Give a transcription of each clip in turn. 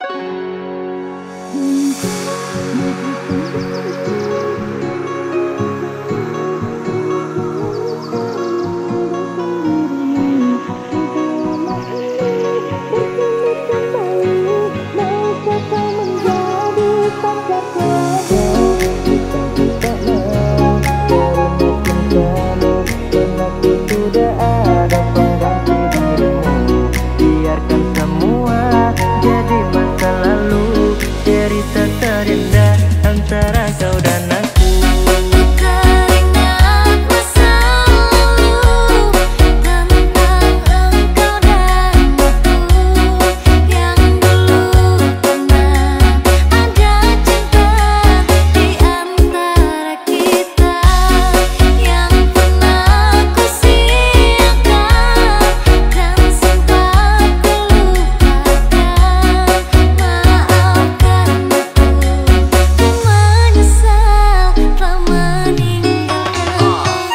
Antara kau dan aku. Teringat masa lalu tentang engkau dan aku, yang dulu pernah ada cinta di antara kita, yang pernah ku siapkan dan sempat ku lupakan. Maafkan aku, menyesal telah meninggalkan.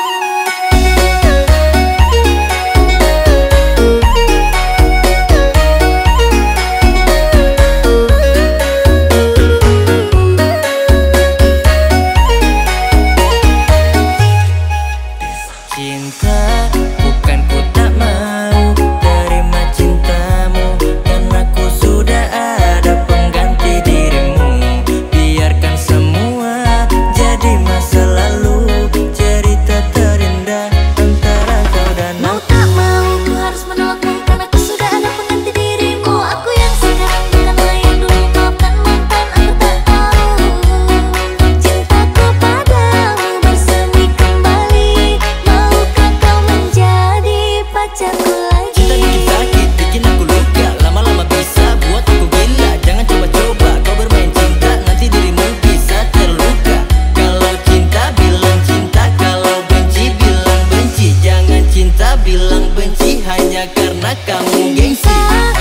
Cinta, bukan ku tak mau terima cintamu, dan aku sudah ada pengganti dirimu. Biarkan semua jadi masa lalu, cerita terindah antara kau dan Mau aku. tak mau, ku harus menolakmu karena ku sudah ada pengganti dirimu. Aku yang sekarang bukanlah yang dulu. Maafkan mantan, aku tak tahu. Cintaku padamu bersemi kembali. Maukah kau menjadi pacarku lagi? Cinta bikin sakit, bikin aku luka, lama-lama bisa buat aku gila. Jangan coba-coba kau bermain cinta, nanti dirimu bisa terluka. Kalau cinta bilang cinta, kalau benci bilang benci. Jangan cinta bilang benci hanya karena kamu gengsi.